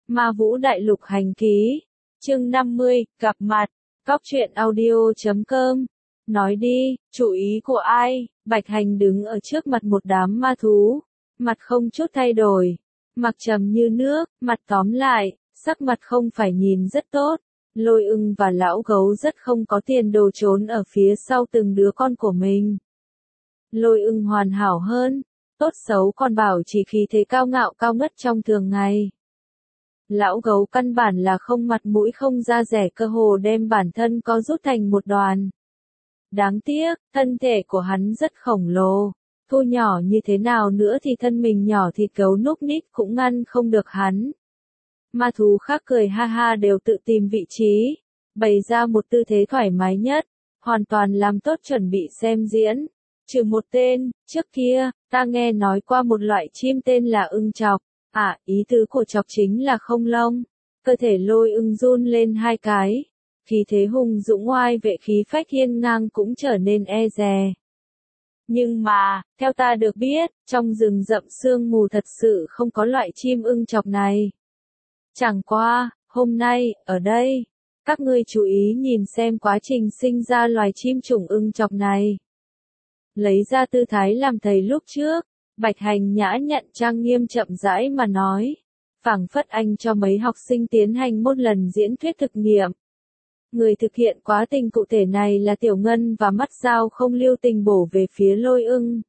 Ma Vũ Đại Lục Hành Ký, chương 50, gặp mặt, Cóc truyện audio.com. Nói đi, chủ ý của ai? Bạch Hành đứng ở trước mặt một đám ma thú, mặt không chút thay đổi, mặc trầm như nước, mặt tóm lại, sắc mặt không phải nhìn rất tốt. Lôi Ưng và lão gấu rất không có tiền đồ trốn ở phía sau từng đứa con của mình. Lôi Ưng hoàn hảo hơn, tốt xấu còn bảo chỉ khí thế cao ngạo cao ngất trong thường ngày. Lão gấu căn bản là không mặt mũi không da dẻ, cơ hồ đem bản thân co rút thành một đoàn. Đáng tiếc, thân thể của hắn rất khổng lồ, thu nhỏ như thế nào nữa thì thân mình nhỏ thịt gấu núc ních cũng ngăn không được hắn. Ma thú khác cười ha ha đều tự tìm vị trí, bày ra một tư thế thoải mái nhất, hoàn toàn làm tốt chuẩn bị xem diễn. Trừ một tên, trước kia, ta nghe nói qua một loại chim tên là ưng chọc. Ý tứ của chọc chính là không lông. Cơ thể Lôi Ưng run lên hai cái, khí thế hùng dũng oai vệ khí phách hiên ngang cũng trở nên e dè. Nhưng mà, theo ta được biết, trong rừng rậm sương mù thật sự không có loại chim ưng chọc này. Chẳng qua, hôm nay, ở đây, các ngươi chú ý nhìn xem quá trình sinh ra loài chim chủng ưng chọc này. Lấy ra tư thái làm thầy lúc trước, Bạch Hành nhã nhặn trang nghiêm chậm rãi mà nói, phảng phất anh cho mấy học sinh tiến hành một lần diễn thuyết thực nghiệm. Người thực hiện quá trình cụ thể này là Tiểu Ngân và mắt dao không lưu tình bổ về phía Lôi Ưng.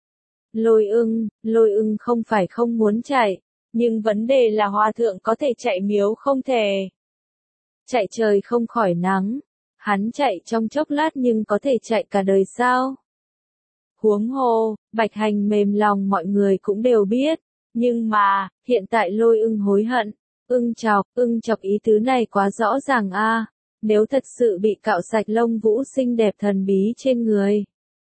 Lôi ưng không phải không muốn chạy, nhưng vấn đề là hòa thượng có thể chạy miếu không thể. Chạy trời không khỏi nắng, hắn chạy trong chốc lát nhưng có thể chạy cả đời sao? Huống hồ, Bạch Hành mềm lòng mọi người cũng đều biết, nhưng mà, hiện tại Lôi Ưng hối hận, ưng chọc ý tứ này quá rõ ràng a. Nếu thật sự bị cạo sạch lông vũ xinh đẹp thần bí trên người,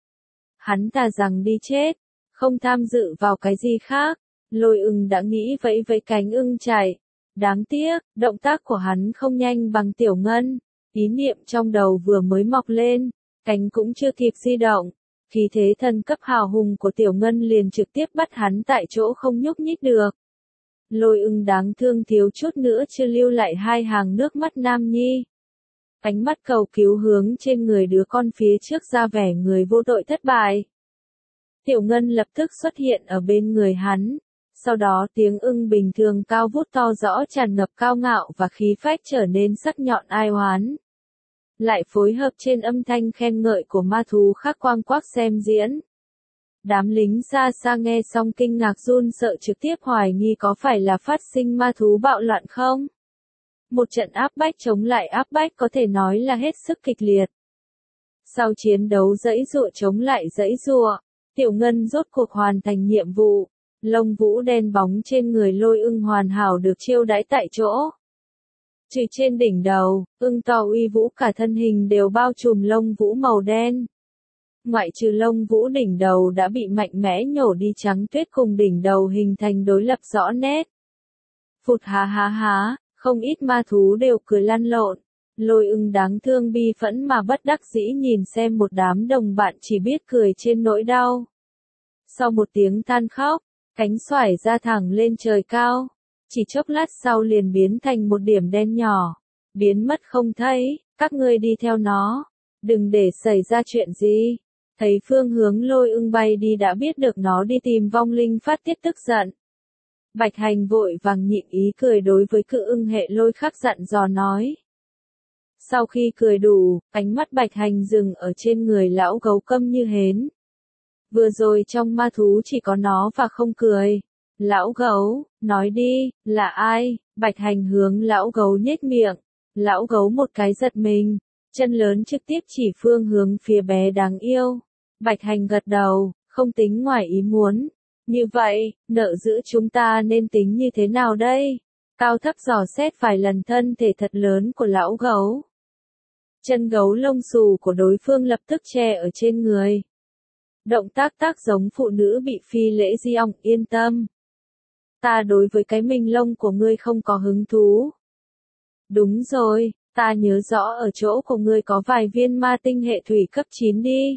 hắn thà rằng đi chết, không tham dự vào cái gì khác. Lôi Ưng đã nghĩ vẫy vẫy cánh ưng chạy, đáng tiếc, động tác của hắn không nhanh bằng Tiểu Ngân, ý niệm trong đầu vừa mới mọc lên, cánh cũng chưa kịp di động. Khí thế thần cấp hào hùng của Tiểu Ngân liền trực tiếp bắt hắn tại chỗ không nhúc nhích được. Lôi Ưng đáng thương thiếu chút nữa chưa lưu lại hai hàng nước mắt nam nhi. Ánh mắt cầu cứu hướng trên người đứa con phía trước ra vẻ người vô tội thất bại. Tiểu Ngân lập tức xuất hiện ở bên người hắn. Sau đó tiếng ưng bình thường cao vút to rõ tràn ngập cao ngạo và khí phách trở nên sắc nhọn ai oán. Lại phối hợp trên âm thanh khen ngợi của ma thú khác quang quác xem diễn. Đám lính xa xa nghe xong kinh ngạc run sợ trực tiếp hoài nghi có phải là phát sinh ma thú bạo loạn không? Một trận áp bách chống lại áp bách có thể nói là hết sức kịch liệt. Sau chiến đấu giãy giụa chống lại giãy giụa, Tiểu Ngân rốt cuộc hoàn thành nhiệm vụ. Lông vũ đen bóng trên người Lôi Ưng hoàn hảo được chiêu đãi tại chỗ. Trừ trên đỉnh đầu, ưng to uy vũ cả thân hình đều bao trùm lông vũ màu đen. Ngoại trừ lông vũ đỉnh đầu đã bị mạnh mẽ nhổ đi trắng tuyết cùng đỉnh đầu hình thành đối lập rõ nét. Phụt há, không ít ma thú đều cười lăn lộn. Lôi Ưng đáng thương bi phẫn mà bất đắc dĩ nhìn xem một đám đồng bạn chỉ biết cười trên nỗi đau. Sau một tiếng than khóc, cánh xoải ra thẳng lên trời cao. Chỉ chốc lát sau liền biến thành một điểm đen nhỏ, biến mất không thấy, các ngươi đi theo nó, đừng để xảy ra chuyện gì. Thấy phương hướng Lôi Ưng bay đi đã biết được nó đi tìm vong linh phát tiết tức giận. Bạch Hành vội vàng nhịn ý cười đối với cự ưng hệ Lôi khắc dặn dò nói. Sau khi cười đủ, ánh mắt Bạch Hành dừng ở trên người lão gấu câm như hến. Vừa rồi trong ma thú chỉ có nó và không cười. Lão gấu, nói đi, là ai? Bạch Hành hướng lão gấu nhếch miệng. Lão gấu một cái giật mình, chân lớn trực tiếp chỉ phương hướng phía bé đáng yêu. Bạch Hành gật đầu, không tính ngoài ý muốn. Như vậy, nợ giữa chúng ta nên tính như thế nào đây? Cao thấp dò xét vài lần thân thể thật lớn của lão gấu. Chân gấu lông xù của đối phương lập tức che ở trên người. Động tác giống phụ nữ bị phi lễ di ong, yên tâm. Ta đối với cái mình lông của ngươi không có hứng thú. Đúng rồi, ta nhớ rõ ở chỗ của ngươi có vài viên ma tinh hệ thủy cấp 9 đi.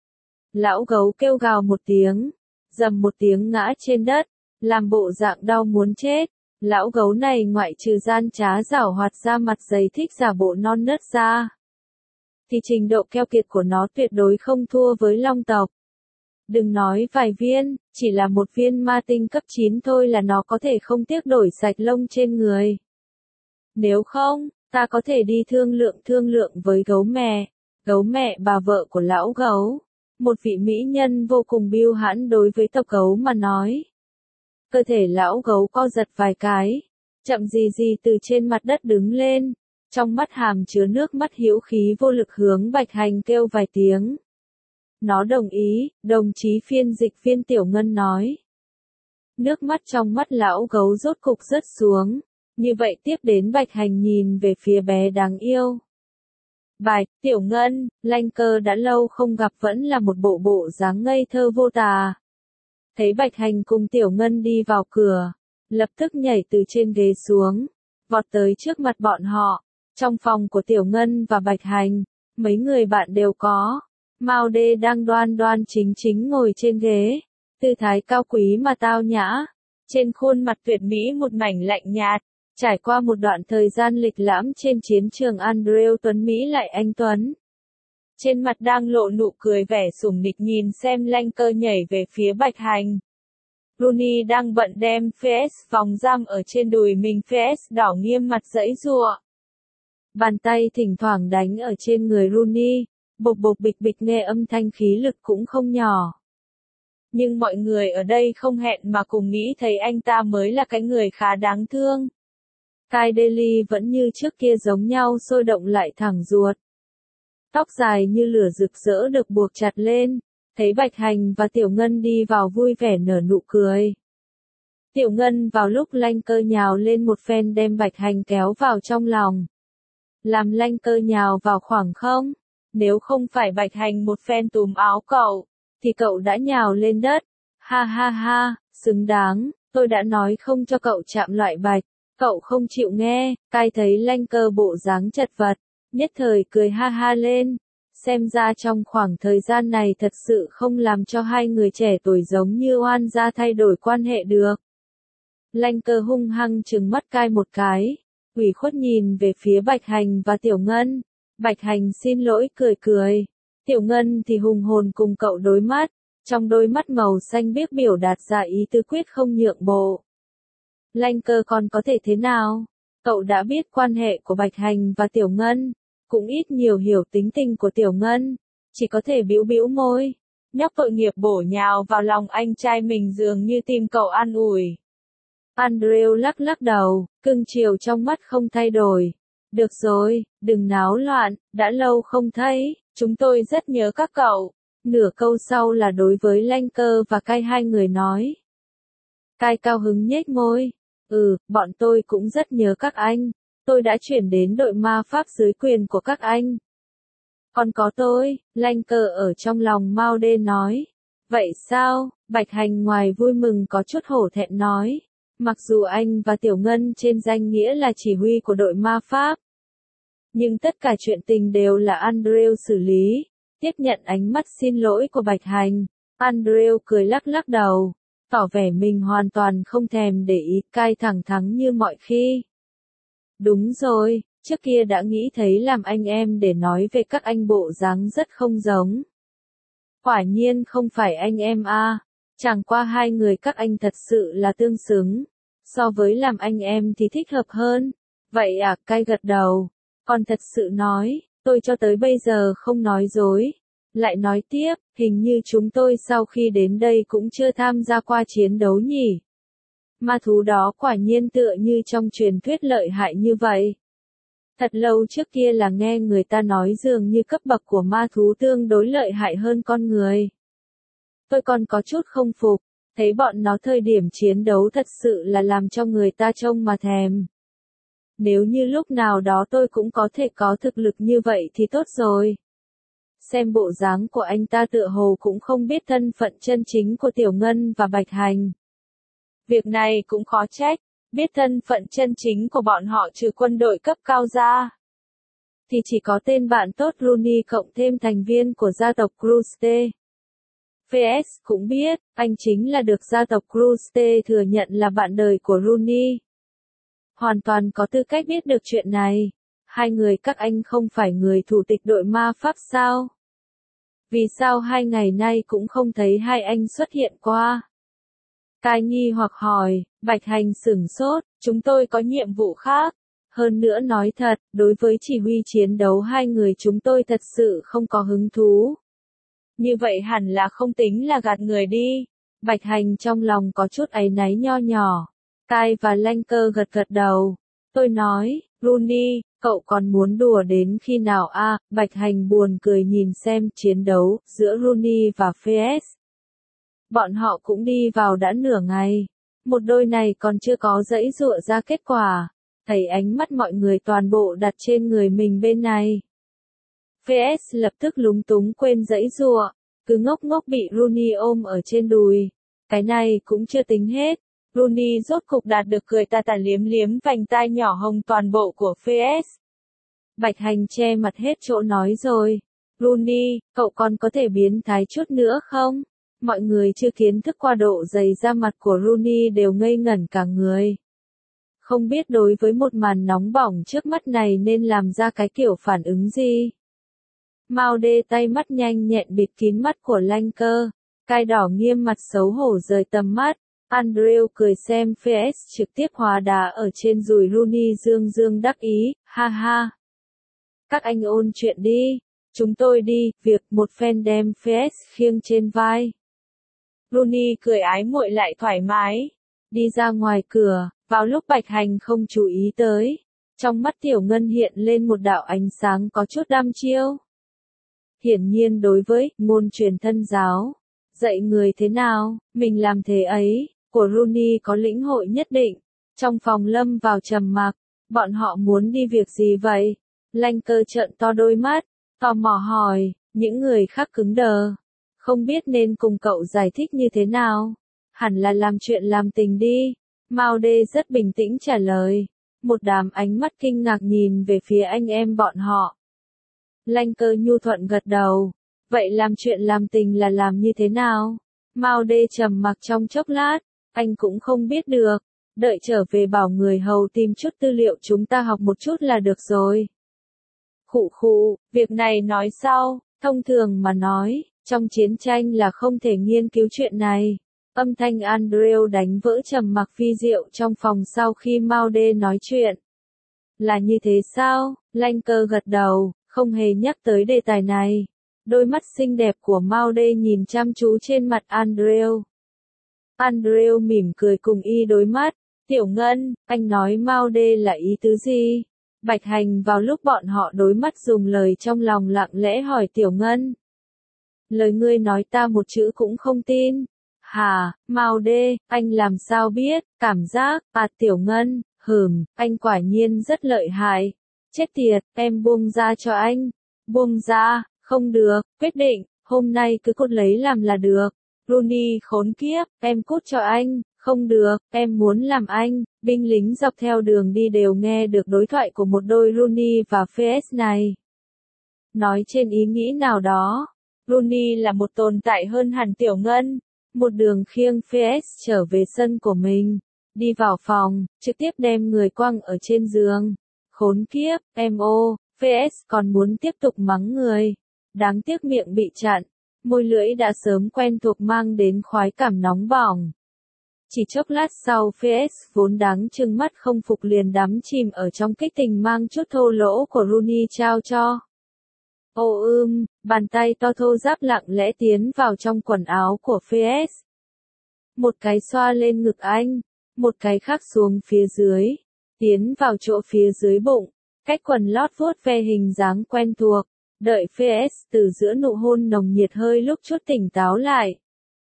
Lão gấu kêu gào một tiếng, rầm một tiếng ngã trên đất, làm bộ dạng đau muốn chết. Lão gấu này ngoại trừ gian trá giảo hoạt ra mặt dày thích giả bộ non nớt ra, thì trình độ keo kiệt của nó tuyệt đối không thua với long tộc. Đừng nói vài viên, chỉ là một viên ma tinh cấp 9 thôi là nó có thể không tiếc đổi sạch lông trên người. Nếu không, ta có thể đi thương lượng với gấu mẹ bà vợ của lão gấu. Một vị mỹ nhân vô cùng bưu hãn đối với tộc gấu mà nói. Cơ thể lão gấu co giật vài cái, chậm gì gì từ trên mặt đất đứng lên, trong mắt hàm chứa nước mắt hữu khí vô lực hướng Bạch Hành kêu vài tiếng. Nó đồng ý, đồng chí phiên dịch viên Tiểu Ngân nói. Nước mắt trong mắt lão gấu rốt cục rớt xuống, như vậy tiếp đến Bạch Hành nhìn về phía bé đáng yêu. Bạch, Tiểu Ngân, Lanh Cơ đã lâu không gặp vẫn là một bộ dáng ngây thơ vô tà. Thấy Bạch Hành cùng Tiểu Ngân đi vào cửa, lập tức nhảy từ trên ghế xuống, vọt tới trước mặt bọn họ. Trong phòng của Tiểu Ngân và Bạch Hành, mấy người bạn đều có. Mao Đê đang đoan đoan chính ngồi trên ghế, tư thái cao quý mà tao nhã, trên khuôn mặt tuyệt mỹ một mảnh lạnh nhạt. Trải qua một đoạn thời gian lịch lãm trên chiến trường, Andrew Tuấn Mỹ lại anh Tuấn. Trên mặt đang lộ nụ cười vẻ sủng nịch nhìn xem Lanh Cơ nhảy về phía Bạch Hành. Rooney đang bận đem PS vòng giam ở trên đùi mình, PS đỏ nghiêm mặt giãy giụa. Bàn tay thỉnh thoảng đánh ở trên người Rooney, bộc bịch bịch nghe âm thanh khí lực cũng không nhỏ. Nhưng mọi người ở đây không hẹn mà cùng nghĩ thấy anh ta mới là cái người khá đáng thương. Kai Daly vẫn như trước kia giống nhau sôi động lại thẳng ruột. Tóc dài như lửa rực rỡ được buộc chặt lên, thấy Bạch Hành và Tiểu Ngân đi vào vui vẻ nở nụ cười. Tiểu Ngân vào lúc Lanh Cơ nhào lên một phen đem Bạch Hành kéo vào trong lòng. Làm Lanh Cơ nhào vào khoảng không, nếu không phải Bạch Hành một phen túm áo cậu, thì cậu đã nhào lên đất. Ha ha ha, xứng đáng, tôi đã nói không cho cậu chạm loại bạch. Cậu không chịu nghe, Kai thấy Lanh Cơ bộ dáng chật vật, nhất thời cười ha ha lên. Xem ra trong khoảng thời gian này thật sự không làm cho hai người trẻ tuổi giống như oan gia thay đổi quan hệ được. Lanh Cơ hung hăng trừng mắt Kai một cái, ủy khuất nhìn về phía Bạch Hành và Tiểu Ngân. Bạch Hành xin lỗi cười. Tiểu Ngân thì hùng hồn cùng cậu đối mắt, trong đôi mắt màu xanh biếc biểu đạt ra ý tứ quyết không nhượng bộ. Lanh Cơ còn có thể thế nào? Cậu đã biết quan hệ của Bạch Hành và Tiểu Ngân, cũng ít nhiều hiểu tính tình của Tiểu Ngân, chỉ có thể bĩu môi. Nhóc tội nghiệp bổ nhào vào lòng anh trai mình dường như tìm cậu an ủi. Andrew lắc đầu, cưng chiều trong mắt không thay đổi. Được rồi, đừng náo loạn, đã lâu không thấy, chúng tôi rất nhớ các cậu. Nửa câu sau là đối với Lanh Cơ và Kai hai người nói. Kai cao hứng nhếch môi. Bọn tôi cũng rất nhớ các anh. Tôi đã chuyển đến đội ma pháp dưới quyền của các anh. Còn có tôi, Lanh Cơ ở trong lòng Mao Đê nói. Vậy sao? Bạch Hành ngoài vui mừng có chút hổ thẹn nói. Mặc dù anh và Tiểu Ngân trên danh nghĩa là chỉ huy của đội ma pháp, nhưng tất cả chuyện tình đều là Andrew xử lý. Tiếp nhận ánh mắt xin lỗi của Bạch Hành, Andrew cười lắc đầu, tỏ vẻ mình hoàn toàn không thèm để ý. Kai thẳng thắn như mọi khi. Đúng rồi, trước kia đã nghĩ thấy làm anh em để nói về các anh bộ dáng rất không giống. Quả nhiên không phải anh em à, chẳng qua hai người các anh thật sự là tương xứng. So với làm anh em thì thích hợp hơn. Vậy à, Kai gật đầu. Còn thật sự nói, tôi cho tới bây giờ không nói dối. Lại nói tiếp, hình như chúng tôi sau khi đến đây cũng chưa tham gia qua chiến đấu nhỉ. Ma thú đó quả nhiên tựa như trong truyền thuyết lợi hại như vậy. Thật lâu trước kia là nghe người ta nói dường như cấp bậc của ma thú tương đối lợi hại hơn con người. Tôi còn có chút không phục, thấy bọn nó thời điểm chiến đấu thật sự là làm cho người ta trông mà thèm. Nếu như lúc nào đó tôi cũng có thể có thực lực như vậy thì tốt rồi. Xem bộ dáng của anh ta tựa hồ cũng không biết thân phận chân chính của Tiểu Ngân và Bạch Hành. Việc này cũng khó trách, biết thân phận chân chính của bọn họ trừ quân đội cấp cao ra, thì chỉ có tên bạn tốt Rooney cộng thêm thành viên của gia tộc Cruste. PS cũng biết, anh chính là được gia tộc Cruste thừa nhận là bạn đời của Rooney. hoàn toàn có tư cách biết được chuyện này. Hai người các anh không phải người thủ tịch đội ma pháp sao? Vì sao 2 ngày nay cũng không thấy hai anh xuất hiện qua? Cai nghi hoặc hỏi, Bạch Hành sửng sốt, chúng tôi có nhiệm vụ khác. Hơn nữa nói thật, đối với chỉ huy chiến đấu hai người chúng tôi thật sự không có hứng thú. Như vậy hẳn là không tính là gạt người đi. Bạch Hành trong lòng có chút áy náy nho nhỏ. Cai và Lanh Cơ gật gật đầu. Tôi nói, Rooney, cậu còn muốn đùa đến khi nào a? Bạch Hành buồn cười nhìn xem chiến đấu giữa Rooney và Fes. Bọn họ cũng đi vào đã nửa ngày. Một đôi này còn chưa có giãy giụa ra kết quả. Thấy ánh mắt mọi người toàn bộ đặt trên người mình bên này. Fes lập tức lúng túng quên giãy giụa, cứ ngốc ngốc bị Rooney ôm ở trên đùi. Cái này cũng chưa tính hết. Rooney rốt cục đạt được cười tà tà liếm liếm vành tai nhỏ hồng toàn bộ của Fes. Bạch Hành che mặt hết chỗ nói rồi. Rooney, cậu còn có thể biến thái chút nữa không? Mọi người chưa kiến thức qua độ dày da mặt của Rooney đều ngây ngẩn cả người. Không biết đối với một màn nóng bỏng trước mắt này nên làm ra cái kiểu phản ứng gì. Mao đê tay mắt nhanh nhẹn bịt kín mắt của Lanh Cơ. Cai đỏ nghiêm mặt xấu hổ rời tầm mắt. Andrew cười xem Fes trực tiếp hóa đá ở trên đùi Rooney dương dương đắc ý, ha ha. Các anh ôn chuyện đi. Chúng tôi đi, việc một phen đem Fes khiêng trên vai. Rooney cười ái muội lại thoải mái. Đi ra ngoài cửa, vào lúc Bạch Hành không chú ý tới. Trong mắt Tiểu Ngân hiện lên một đạo ánh sáng có chút đăm chiêu. Hiển nhiên đối với môn truyền thân giáo, dạy người thế nào, mình làm thế ấy, của Rooney có lĩnh hội nhất định. Trong phòng lâm vào trầm mặc, bọn họ muốn đi việc gì vậy? Lanh Cơ trợn to đôi mắt, tò mò hỏi, những người khác cứng đờ. Không biết nên cùng cậu giải thích như thế nào. Hẳn là làm chuyện làm tình đi. Mao đê rất bình tĩnh trả lời. Một đám ánh mắt kinh ngạc nhìn về phía anh em bọn họ. Lanh Cơ nhu thuận gật đầu. Vậy làm chuyện làm tình là làm như thế nào? Mao đê trầm mặc trong chốc lát. Anh cũng không biết được. Đợi trở về bảo người hầu tìm chút tư liệu chúng ta học một chút là được rồi. Khụ khụ, việc này nói sau. Thông thường mà nói, trong chiến tranh là không thể nghiên cứu chuyện này. Âm thanh Andrew đánh vỡ trầm mặc vi diệu trong phòng sau khi Mao đê nói chuyện. Là như thế sao? Lanh Cơ gật đầu, không hề nhắc tới đề tài này. Đôi mắt xinh đẹp của Mao đê nhìn chăm chú trên mặt Andrew. Andrew mỉm cười cùng y đối mắt. Tiểu Ngân, anh nói Mao đê là ý tứ gì? Bạch Hành vào lúc bọn họ đối mắt dùng lời trong lòng lặng lẽ hỏi Tiểu Ngân. Lời ngươi nói ta một chữ cũng không tin. Hà, Mao đê, anh làm sao biết, cảm giác, Tiểu Ngân, anh quả nhiên rất lợi hại. Chết tiệt, em buông ra cho anh. Buông ra, không được, quyết định, hôm nay cứ cút lấy làm là được. Rooney khốn kiếp, em cút cho anh, không được, em muốn làm anh. Binh lính dọc theo đường đi đều nghe được đối thoại của một đôi Rooney và Fes này. Nói trên ý nghĩ nào đó, Rooney là một tồn tại hơn hẳn Tiểu Ngân. Một đường khiêng Fes trở về sân của mình, đi vào phòng, trực tiếp đem người quăng ở trên giường. Khốn kiếp, em ô, Fes còn muốn tiếp tục mắng người. Đáng tiếc miệng bị chặn, môi lưỡi đã sớm quen thuộc mang đến khoái cảm nóng bỏng. Chỉ chốc lát sau Fes vốn đáng trừng mắt không phục liền đắm chìm ở trong kích tình mang chút thô lỗ của Rooney trao cho. Ô bàn tay to thô ráp lặng lẽ tiến vào trong quần áo của Fes. Một cái xoa lên ngực anh, một cái khác xuống phía dưới, tiến vào chỗ phía dưới bụng, cách quần lót vuốt ve hình dáng quen thuộc, đợi Fes từ giữa nụ hôn nồng nhiệt hơi lúc chút tỉnh táo lại.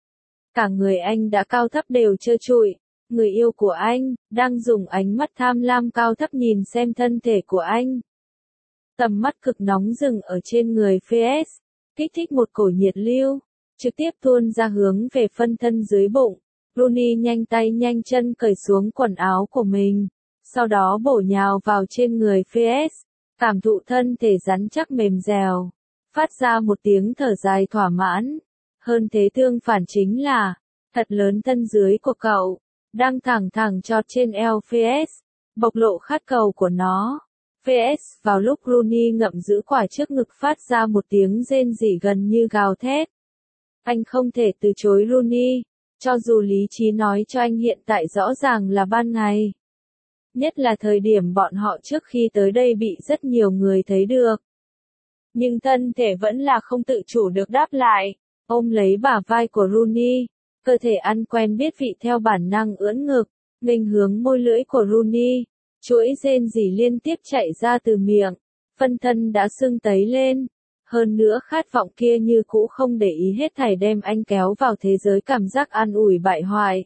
Cả người anh đã cao thấp đều trơ trụi, người yêu của anh, đang dùng ánh mắt tham lam cao thấp nhìn xem thân thể của anh. Tầm mắt cực nóng dừng ở trên người Fes, kích thích một cổ nhiệt lưu, trực tiếp tuôn ra hướng về phân thân dưới bụng. Rooney nhanh tay nhanh chân cởi xuống quần áo của mình, sau đó bổ nhào vào trên người Fes, cảm thụ thân thể rắn chắc mềm dẻo, phát ra một tiếng thở dài thỏa mãn. Hơn thế tương phản chính là, thật lớn thân dưới của cậu, đang thẳng thẳng chọt trên eo Fes, bộc lộ khát cầu của nó. VS vào lúc Rooney ngậm giữ quả trước ngực phát ra một tiếng rên rỉ gần như gào thét. Anh không thể từ chối Rooney, cho dù lý trí nói cho anh hiện tại rõ ràng là ban ngày. Nhất là thời điểm bọn họ trước khi tới đây bị rất nhiều người thấy được. Nhưng thân thể vẫn là không tự chủ được đáp lại, ôm lấy bả vai của Rooney, cơ thể ăn quen biết vị theo bản năng ưỡn ngực, nghênh hướng môi lưỡi của Rooney, chuỗi rên rỉ liên tiếp chạy ra từ miệng, phân thân đã sưng tấy lên. Hơn nữa khát vọng kia như cũ không để ý hết thảy đem anh kéo vào thế giới cảm giác an ủi bại hoại.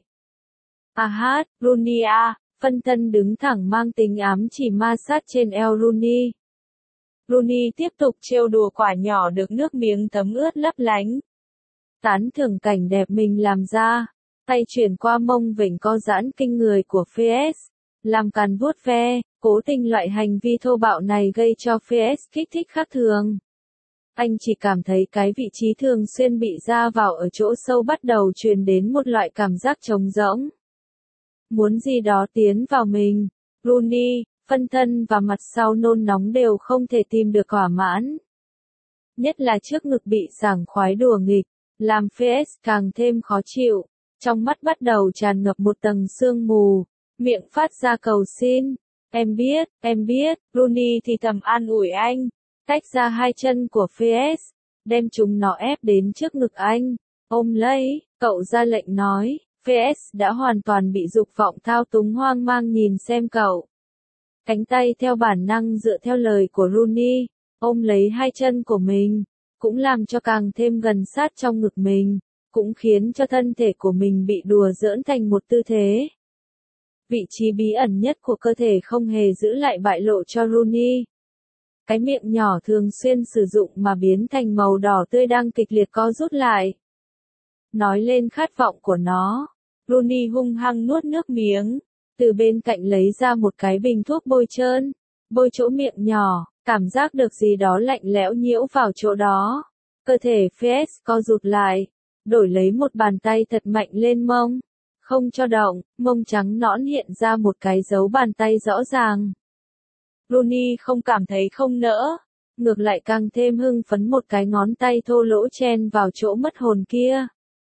Rooney à, phân thân đứng thẳng mang tính ám chỉ ma sát trên eo Rooney. Rooney tiếp tục trêu đùa quả nhỏ được nước miếng thấm ướt lấp lánh. Tán thưởng cảnh đẹp mình làm ra, tay chuyển qua mông vểnh co giãn kinh người của Fes, làm càn vuốt ve, cố tình loại hành vi thô bạo này gây cho Fes kích thích khác thường. Anh chỉ cảm thấy cái vị trí thường xuyên bị ra vào ở chỗ sâu bắt đầu truyền đến một loại cảm giác trống rỗng. Muốn gì đó tiến vào mình, Rooney, phân thân và mặt sau nôn nóng đều không thể tìm được thỏa mãn. Nhất là trước ngực bị sảng khoái đùa nghịch, làm Fes càng thêm khó chịu, trong mắt bắt đầu tràn ngập một tầng sương mù, miệng phát ra cầu xin. Em biết, Rooney thì thầm an ủi anh, tách ra hai chân của Fes, đem chúng nó ép đến trước ngực anh, ôm lấy, cậu ra lệnh nói. Fes đã hoàn toàn bị dục vọng thao túng hoang mang nhìn xem cậu. Cánh tay theo bản năng dựa theo lời của Rooney, ôm lấy hai chân của mình, cũng làm cho càng thêm gần sát trong ngực mình, cũng khiến cho thân thể của mình bị đùa giỡn thành một tư thế. Vị trí bí ẩn nhất của cơ thể không hề giữ lại bại lộ cho Rooney. Cái miệng nhỏ thường xuyên sử dụng mà biến thành màu đỏ tươi đang kịch liệt co rút lại. Nói lên khát vọng của nó, Rooney hung hăng nuốt nước miếng, từ bên cạnh lấy ra một cái bình thuốc bôi trơn, bôi chỗ miệng nhỏ, cảm giác được gì đó lạnh lẽo nhiễu vào chỗ đó. Cơ thể Fes co rụt lại, đổi lấy một bàn tay thật mạnh lên mông, không cho động, mông trắng nõn hiện ra một cái dấu bàn tay rõ ràng. Rooney không cảm thấy không nỡ, ngược lại càng thêm hưng phấn một cái ngón tay thô lỗ chen vào chỗ mất hồn kia.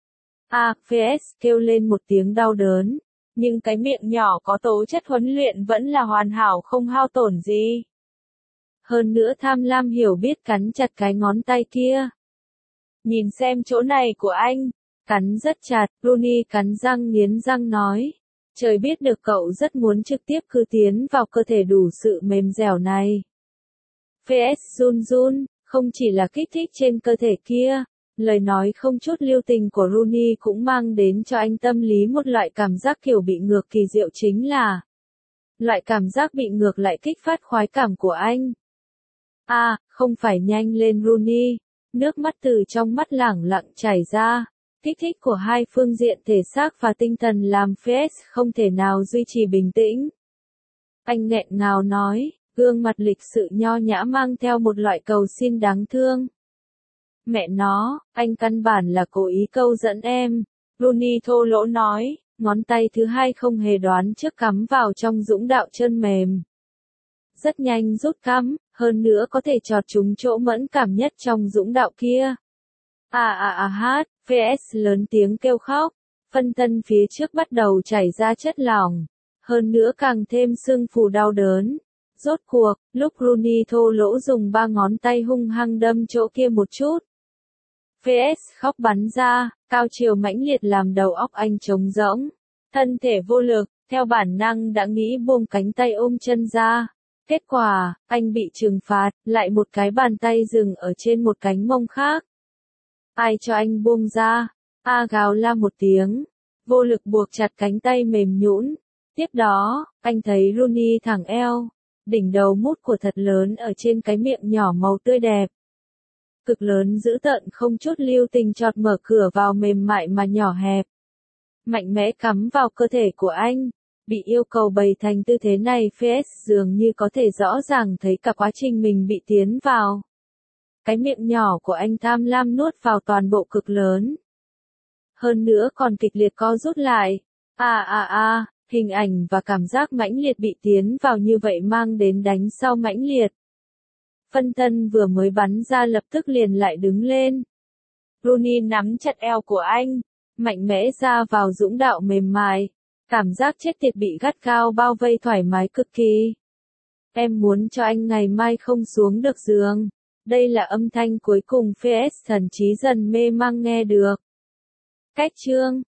Fes kêu lên một tiếng đau đớn, nhưng cái miệng nhỏ có tố chất huấn luyện vẫn là hoàn hảo không hao tổn gì. Hơn nữa tham lam hiểu biết cắn chặt cái ngón tay kia. Nhìn xem chỗ này của anh, cắn rất chặt, Rooney cắn răng nghiến răng nói. Trời biết được cậu rất muốn trực tiếp cư tiến vào cơ thể đủ sự mềm dẻo này. Fes run run, không chỉ là kích thích trên cơ thể kia, lời nói không chút lưu tình của Rooney cũng mang đến cho anh tâm lý một loại cảm giác kiểu bị ngược kỳ diệu, chính là loại cảm giác bị ngược lại kích phát khoái cảm của anh. Không phải nhanh lên Rooney, nước mắt từ trong mắt lẳng lặng chảy ra. Kích thích của hai phương diện thể xác và tinh thần làm Fes không thể nào duy trì bình tĩnh. Anh nghẹn ngào nói, gương mặt lịch sự nho nhã mang theo một loại cầu xin đáng thương. Mẹ nó, anh căn bản là cố ý câu dẫn em. Rooney thô lỗ nói, ngón tay thứ hai không hề đoán trước cắm vào trong dũng đạo chân mềm. Rất nhanh rút cắm, hơn nữa có thể chọt trúng chỗ mẫn cảm nhất trong dũng đạo kia. Fes lớn tiếng kêu khóc, phân thân phía trước bắt đầu chảy ra chất lỏng, hơn nữa càng thêm sưng phù đau đớn. Rốt cuộc, lúc Rooney thô lỗ dùng ba ngón tay hung hăng đâm chỗ kia một chút. Fes khóc bắn ra, cao chiều mãnh liệt làm đầu óc anh trống rỗng, thân thể vô lực, theo bản năng đã nghĩ buông cánh tay ôm chân ra. Kết quả, anh bị trừng phạt, lại một cái bàn tay dừng ở trên một cánh mông khác. Ai cho anh buông ra? Gào la một tiếng, vô lực buộc chặt cánh tay mềm nhũn. Tiếp đó, anh thấy Rooney thẳng eo, đỉnh đầu mút của thật lớn ở trên cái miệng nhỏ màu tươi đẹp. Cực lớn dữ tợn không chút lưu tình chọt mở cửa vào mềm mại mà nhỏ hẹp. Mạnh mẽ cắm vào cơ thể của anh, bị yêu cầu bày thành tư thế này Fes dường như có thể rõ ràng thấy cả quá trình mình bị tiến vào. Cái miệng nhỏ của anh tham lam nuốt vào toàn bộ cực lớn. Hơn nữa còn kịch liệt co rút lại. Hình ảnh và cảm giác mãnh liệt bị tiến vào như vậy mang đến đánh sau mãnh liệt. Phân thân vừa mới bắn ra lập tức liền lại đứng lên. Rooney nắm chặt eo của anh, mạnh mẽ ra vào dũng đạo mềm mại. Cảm giác chết tiệt bị gắt gao bao vây thoải mái cực kỳ. Em muốn cho anh ngày mai không xuống được giường. Đây là âm thanh cuối cùng PS thần trí dần mê mang nghe được. Cách chương